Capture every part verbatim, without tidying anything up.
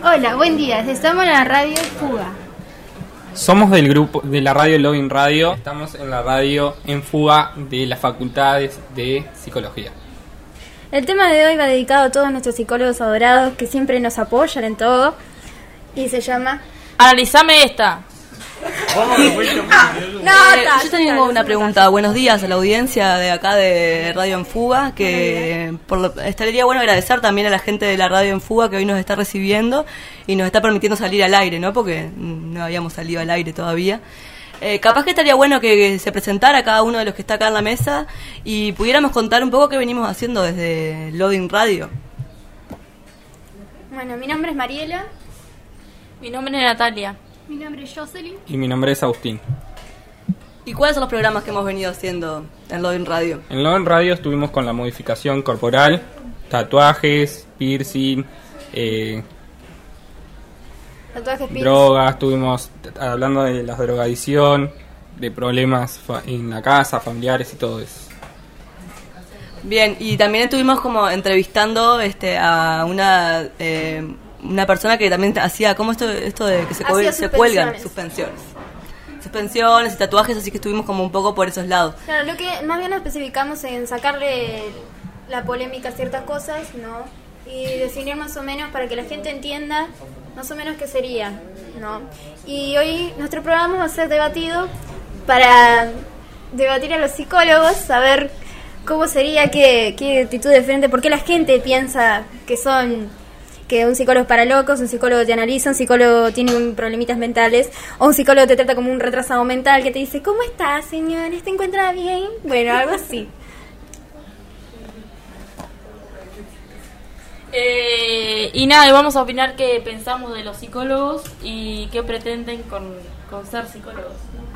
Hola, buen día. Estamos en la radio Fuga. Somos del grupo de la radio Loving Radio. Estamos en la radio en Fuga de las facultades de Psicología. El tema de hoy va dedicado a todos nuestros psicólogos adorados que siempre nos apoyan en todo. Y se llama... Analizame esta. no, eh, ta, yo tengo una pregunta. Buenos días a la audiencia de acá de Radio en Fuga, que por lo, estaría bueno agradecer también a la gente de la Radio en Fuga que hoy nos está recibiendo y nos está permitiendo salir al aire, ¿no? Porque no habíamos salido al aire todavía. Eh, capaz que estaría bueno que se presentara cada uno de los que está acá en la mesa y pudiéramos contar un poco qué venimos haciendo desde Loading Radio. Bueno, mi nombre es Mariela. Mi nombre es Natalia. Mi nombre es Jocelyn. Y mi nombre es Agustín. ¿Y cuáles son los programas que hemos venido haciendo en Loading Radio? En Loving Radio estuvimos con la modificación corporal, tatuajes, piercing, eh, Tatuajes, piercing. drogas. Estuvimos hablando de la drogadicción, de problemas fa- en la casa, familiares y todo eso. Bien, y también estuvimos como entrevistando este a una eh, una persona que también hacía como esto esto de que se, Hacía cuel- se cuelgan suspensiones. suspensiones. Suspensiones y tatuajes, así que estuvimos como un poco por esos lados. Claro, lo que más bien nos especificamos en sacarle la polémica a ciertas cosas, ¿no? Y definir más o menos para que la gente entienda más o menos qué sería, ¿no? Y hoy nuestro programa va a ser debatido para debatir a los psicólogos, saber cómo sería, qué, qué actitud de frente, por qué la gente piensa que son... que un psicólogo es para locos, un psicólogo te analiza, un psicólogo tiene un problemitas mentales, o un psicólogo te trata como un retrasado mental que te dice, ¿cómo está, señor? ¿Te encuentra bien? Bueno, algo así. Eh, y nada, y vamos a opinar qué pensamos de los psicólogos y qué pretenden con, con ser psicólogos.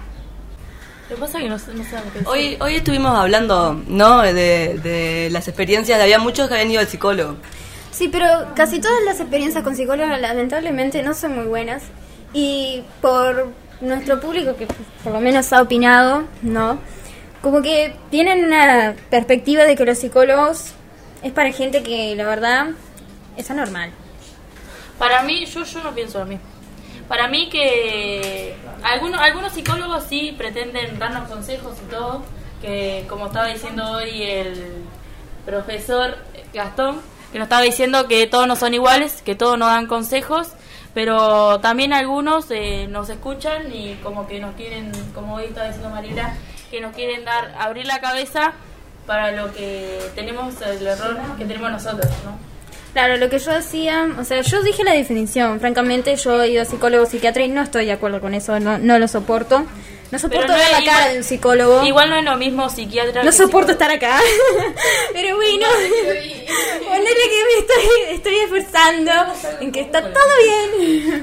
Lo que pasa es que no, sé- no sé lo que decir. Hoy hoy estuvimos hablando, ¿no? De, de las experiencias, de había muchos que habían ido al psicólogo. Sí, pero casi todas las experiencias con psicólogos lamentablemente no son muy buenas. Y por nuestro público, que por lo menos ha opinado, ¿no? Como que tienen una perspectiva de que los psicólogos es para gente que la verdad es anormal. Para mí, yo, yo no pienso lo mismo. Para mí que algunos, algunos psicólogos sí pretenden darnos consejos y todo, que como estaba diciendo hoy el profesor Gastón, que nos estaba diciendo que todos no son iguales, que todos nos dan consejos, pero también algunos eh, nos escuchan y como que nos quieren, como hoy estaba diciendo Mariela, que nos quieren dar, abrir la cabeza para lo que tenemos, el error que tenemos nosotros, ¿no? Claro, lo que yo decía, o sea, yo dije la definición, francamente yo he ido a psicólogo, psiquiatra y no estoy de acuerdo con eso, no, no lo soporto. No soporto Pero no ver la es cara igual- de un psicólogo. Igual no es lo mismo psiquiatra No que soporto psicólogo. estar acá. Pero bueno, ponele que me estoy, estoy esforzando en que está todo bien.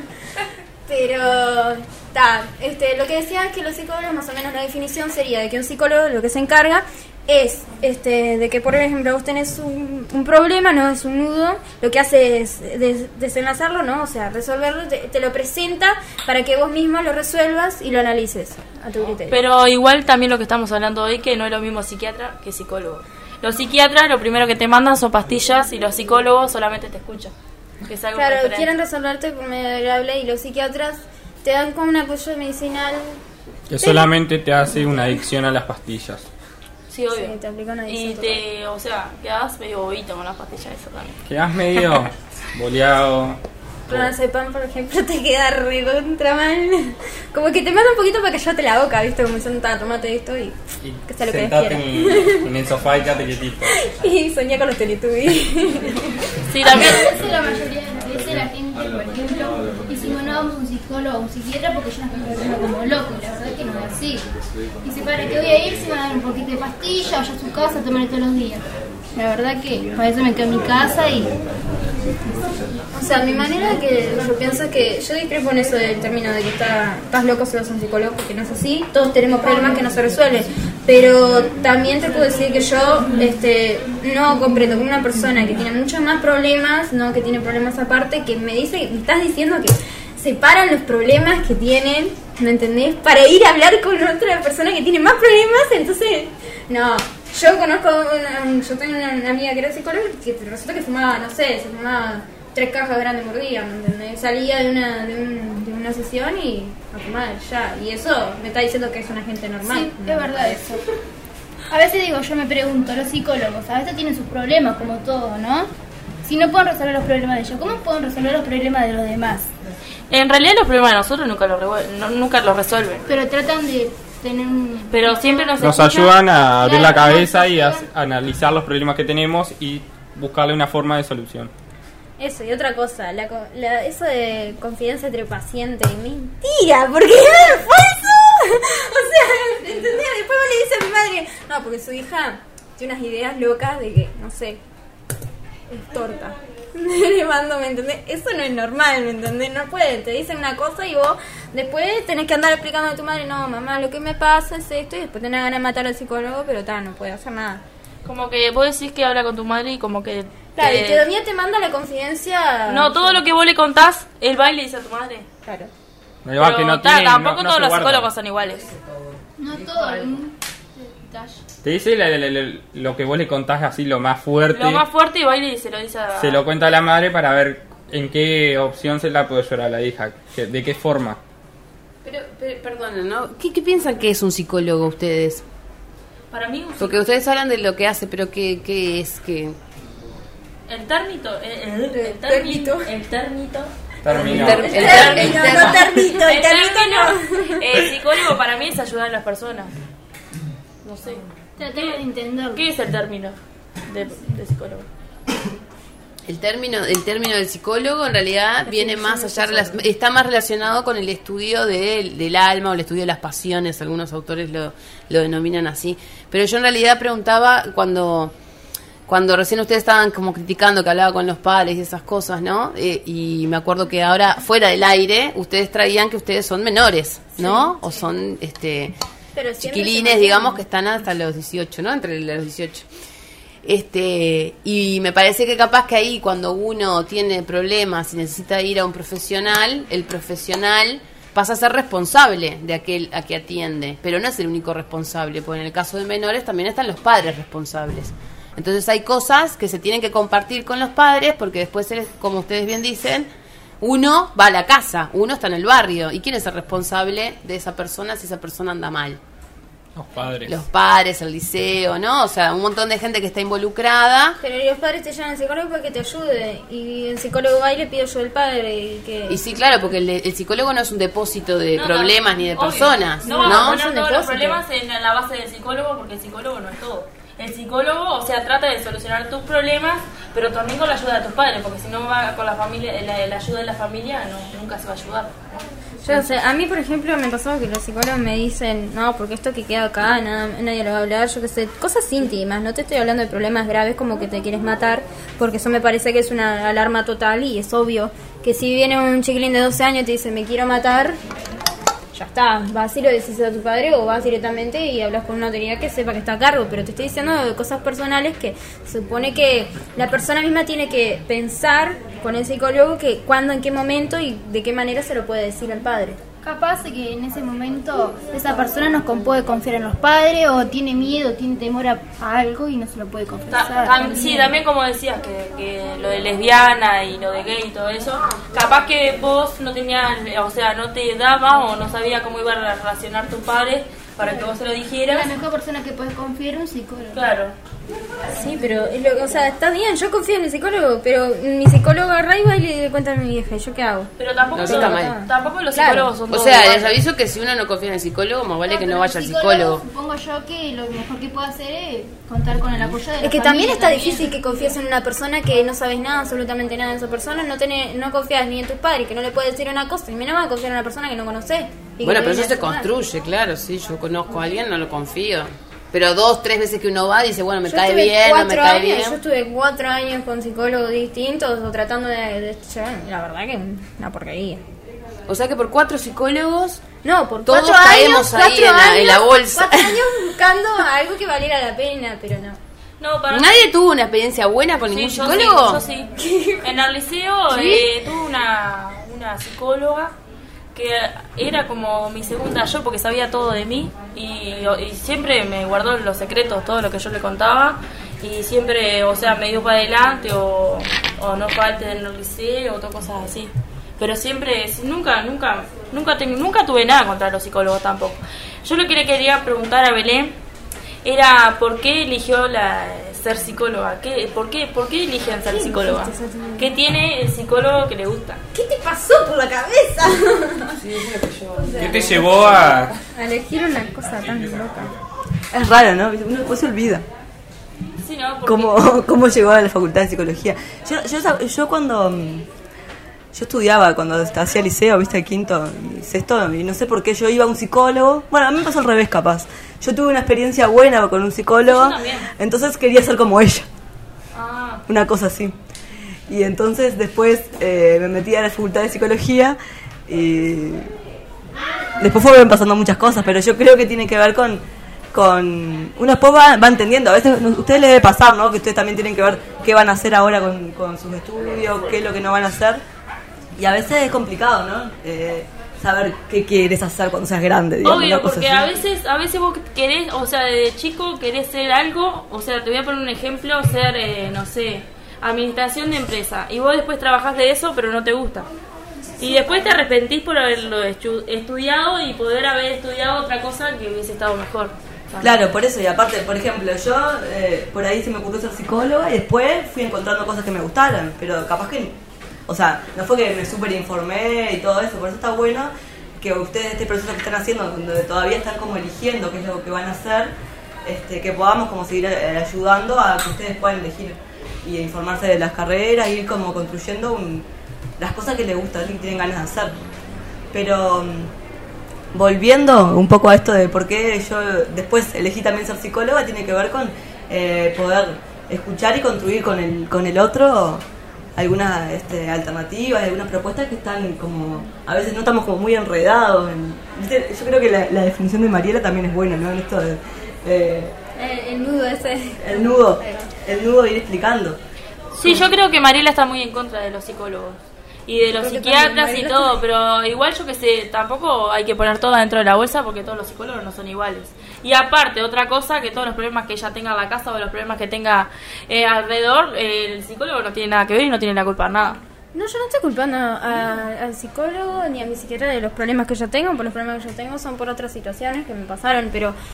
Pero, ta, este, lo que decía es que los psicólogos, más o menos la definición sería de que un psicólogo lo que se encarga es este, de que, por ejemplo, vos tenés un, un problema, no es un nudo, lo que hace es des- desenlazarlo, ¿no? O sea, resolverlo, te, te lo presenta para que vos mismo lo resuelvas y lo analices a tu criterio. Pero igual también lo que estamos hablando hoy, que no es lo mismo psiquiatra que psicólogo. Los psiquiatras lo primero que te mandan son pastillas y los psicólogos solamente te escuchan. Que es algo Claro, diferente. quieren resolverte por medio del habla y los psiquiatras te dan como un apoyo medicinal. Que solamente te hace una adicción a las pastillas. Sí, obvio. Sí, te aplican una y adicción te, o sea, quedás medio bobito con las pastillas eso también. Quedás medio boleado. Clonazepam, por ejemplo, te queda re contra mal. Como que te mata un poquito para que callate la boca, ¿viste? Como diciendo, "Ta, tomate esto y Y que sea lo que sentate Dios quiera". en, en el sofá y quédate quietito. Y soñé con los Teletubbies. Sí, también. A veces la mayoría de veces la gente, por ejemplo, dice, bueno, vamos a un psicólogo o un psiquiatra porque yo no estoy tratando como loco, y la verdad es que no es así. Dice, ¿para qué voy a ir si van a dar un poquito de pastilla, vaya a su casa a tomar todos los días? La verdad que a veces me quedo en mi casa y... O sea, mi manera de que yo pienso es que yo discrepo en eso del término de que está, estás loco si vas a un psicólogo, porque no es así. Todos tenemos problemas que no se resuelven. Pero también te puedo decir que yo este, no comprendo con una persona que tiene muchos más problemas, no que tiene problemas aparte, que me dice, me estás diciendo que separan los problemas que tienen, ¿me entendés? Para ir a hablar con otra persona que tiene más problemas, entonces, no. Yo conozco, una, yo tengo una, una amiga que era psicóloga que resulta que fumaba, no sé, se fumaba tres cajas grandes por día, ¿me entendés? Salía de una, de, un, de una sesión y a fumar ya. Y eso me está diciendo que es una gente normal. Sí, es verdad eso. A veces digo, yo me pregunto, los psicólogos, a veces tienen sus problemas como todo, ¿no? Si no pueden resolver los problemas de ellos, ¿cómo pueden resolver los problemas de los demás? En realidad los problemas de nosotros nunca los, revuel- no, nunca los resuelven. Pero tratan de tener un... Pero siempre nos, Nos escuchan. ayudan a abrir la Claro, cabeza nos y a, ayudan. a analizar los problemas que tenemos y buscarle una forma de solución. Eso, y otra cosa, la, co- la, eso de confianza entre pacientes, mentira, porque es falso. O sea, ¿entendés? Después vos le dices a mi madre, no, porque su hija tiene unas ideas locas de que, no sé, es torta. Le mando, ¿me entendés? Eso no es normal, ¿me entendés? No puede, te dicen una cosa y vos después tenés que andar explicando a tu madre, no, mamá, lo que me pasa es esto, y después tenés ganas de matar al psicólogo, pero tal, no puede hacer nada. Como que vos decís que habla con tu madre y como que... Claro, te- y todavía te manda la confidencia. No, todo lo que vos le contás, él va y le dice a tu madre. Claro. Ahí va, Pero que no ta, tiene- tampoco no- no todos se los guarda. psicólogos son iguales. No todo, algún detalle. Te dice la- la- la- lo que vos le contás así, lo más fuerte. Lo más fuerte y va y se lo dice a... Se lo cuenta a la madre para ver en qué opción se la puede llorar a la hija. que- De qué forma. Pero, pero perdón, ¿no? ¿Qué, ¿Qué piensan que es un psicólogo ustedes? Para mí un Porque ustedes hablan de lo que hace, pero ¿qué, qué es? ¿Qué? El térmito, el, el, el, El térmito, térmito. el térmito, Terminó. El ter- El el término, ter- no termito, el el término término, no. el psicólogo para mí es ayudar a las personas. No sé. Tratemos de entenderlo. ¿Qué es el término de, de psicólogo? El término, el término del psicólogo en realidad viene más allá, relac- está más relacionado con el estudio del, del alma o el estudio de las pasiones, algunos autores lo, lo denominan así. Pero yo en realidad preguntaba cuando, cuando recién ustedes estaban como criticando que hablaba con los padres y esas cosas, ¿no? Eh, y me acuerdo que ahora, fuera del aire, ustedes traían que ustedes son menores, ¿no? O son este Pero siempre chiquilines, se digamos, mantiene. que están hasta los dieciocho, ¿no? Entre los dieciocho. Este, y me parece que capaz que ahí cuando uno tiene problemas y necesita ir a un profesional, el profesional pasa a ser responsable de aquel a que atiende, pero no es el único responsable, porque en el caso de menores también están los padres responsables. Entonces hay cosas que se tienen que compartir con los padres, porque después, como ustedes bien dicen, uno va a la casa, uno está en el barrio, ¿y quién es el responsable de esa persona si esa persona anda mal? Los padres. Los padres, el liceo, ¿no? O sea, un montón de gente que está involucrada. Pero los padres te llaman al psicólogo para que te ayude. Y el psicólogo va y le pide ayuda al padre. Y, que... Y sí, claro, porque el, el psicólogo no es un depósito de No, problemas no, ni de obvio. personas, No ¿no? vamos a Es un poner todos los depósito. problemas en la base del psicólogo, porque el psicólogo no es todo. El psicólogo, o sea, trata de solucionar tus problemas, pero también con la ayuda de tus padres, porque si no va con la familia, la, la ayuda de la familia, no, nunca se va a ayudar, ¿no? Yo, o sea, a mí, por ejemplo, me pasó que los psicólogos me dicen, no, porque esto que queda acá, nada, nadie lo va a hablar, yo qué sé, cosas íntimas, no te estoy hablando de problemas graves como que te quieres matar, porque eso me parece que es una alarma total y es obvio que si viene un chiquilín de doce años y te dice, me quiero matar, ya está, vas y lo decís a tu padre o vas directamente y hablas con una autoridad que sepa que está a cargo, pero te estoy diciendo de cosas personales que se supone que la persona misma tiene que pensar con el psicólogo que cuándo, en qué momento y de qué manera se lo puede decir al padre. Capaz de que en ese momento esa persona no con- puede confiar en los padres o tiene miedo, tiene temor a, a algo y no se lo puede Ta- confesar. tam- sí, también como decías, que, que lo de lesbiana y lo de gay y todo eso, capaz que vos no tenías, o sea, no te daba o no sabía cómo iba a relacionar tu padre para que vos se lo La dijeras. mejor persona que puedes confiar es un psicólogo. Claro. Sí, pero, es lo- o sea, está bien, yo confío en el psicólogo, pero mi psicólogo agarra y va y le cuenta a mi vieja, ¿y yo qué hago? Pero tampoco, No, eso son- está mal. tampoco los Claro. psicólogos son O todos sea, iguales. les aviso que si uno no confía en el psicólogo, más vale que pero no vaya al el psicólogo. Supongo yo que lo mejor que puede hacer es contar con el apoyo de la Es que familia también está difícil que confíes en una persona que no sabes nada, absolutamente nada de esa persona, no tenés, no confías ni en tus padres, que no le puedes decir una cosa, y menos vas a confiar en una persona que no conoces. y que Bueno, te pero viene eso se a sumar. construye, claro, sí, yo conozco a alguien, no lo confío. Pero dos, tres veces que uno va, dice, bueno, me Yo cae estuve bien, no me cuatro cae años, bien. Yo estuve cuatro años con psicólogos distintos o tratando de, de llevar, la verdad que una porquería. O sea que por cuatro psicólogos, No, por Todos cuatro caemos años, ahí cuatro en la- años, en la bolsa. Cuatro años buscando algo que valiera la pena, pero no. No, para ¿nadie tuvo una experiencia buena con Sí, ningún yo psicólogo? sí, yo sí. En el liceo ¿Sí? eh, tuve una, una psicóloga que era como mi segunda yo porque sabía todo de mí y, y siempre me guardó los secretos, todo lo que yo le contaba y siempre, o sea, me dio para adelante o, o no falte en el liceo o todas cosas así. Pero siempre, nunca, nunca, nunca, ten, nunca tuve nada contra los psicólogos tampoco. Yo lo que le quería preguntar a Belén era por qué eligió la ser psicóloga. ¿Qué, por, qué, ¿Por qué eligen ser psicóloga? ¿Qué tiene el psicólogo que le gusta? ¿Qué te pasó por la cabeza? ¿Qué te llevó a...? A elegir una cosa tan loca. Es raro, ¿no? Uno después se olvida. Sí, ¿no? Porque... ¿Cómo, ¿Cómo llegó a la facultad de psicología? Yo, yo, yo cuando... Yo estudiaba cuando hacía liceo, viste, quinto y sexto, y no sé por qué yo iba a un psicólogo. Bueno, a mí me pasó al revés, capaz. Yo tuve una experiencia buena con un psicólogo, entonces quería ser como ella. Ah. Una cosa así. Y entonces después eh, me metí a la facultad de psicología y después fueron pasando muchas cosas, pero yo creo que tiene que ver con... con uno después va, va entendiendo, a veces a ustedes les debe pasar, ¿no? Que ustedes también tienen que ver qué van a hacer ahora con, con sus estudios, qué es lo que no van a hacer. Y a veces es complicado, ¿no? Eh, saber qué quieres hacer cuando seas grande, digamos. Obvio, porque a veces, a veces vos querés, o sea, de chico querés ser algo, o sea, te voy a poner un ejemplo, ser, eh, no sé, administración de empresa, y vos después trabajás de eso, pero no te gusta. Y después te arrepentís por haberlo estu- estudiado y poder haber estudiado otra cosa que hubiese estado mejor. Claro, por eso, y aparte, por ejemplo, yo eh, por ahí se me ocurrió ser psicóloga y después fui encontrando cosas que me gustaron, pero capaz que... O sea, no fue que me súper informé y todo eso, por eso está bueno que ustedes, este proceso que están haciendo, donde todavía están como eligiendo qué es lo que van a hacer, este, que podamos como seguir eh, ayudando a que ustedes puedan elegir y informarse de las carreras, ir como construyendo un, las cosas que les gustan y que tienen ganas de hacer. Pero um, volviendo un poco a esto de por qué yo después elegí también ser psicóloga, tiene que ver con eh, poder escuchar y construir con el, con el otro algunas este, alternativas, algunas propuestas que están como, a veces no estamos como muy enredados. En, ¿viste? Yo creo que la, la definición de Mariela también es buena, ¿no? En esto de... Eh, el, el nudo ese. El nudo, el nudo de ir explicando. Sí, yo creo que Mariela está muy en contra de los psicólogos y de los Creo que psiquiatras también, y todo, pero igual yo que sé, tampoco hay que poner todo dentro de la bolsa porque todos los psicólogos no son iguales. Y aparte, otra cosa, que todos los problemas que ella tenga en la casa o los problemas que tenga eh, alrededor, eh, el psicólogo no tiene nada que ver y no tiene la culpa de nada. No, yo no estoy culpando a- al psicólogo ni a mi psiquiatra de los problemas que yo tengo, porque los problemas que yo tengo son por otras situaciones que me pasaron, pero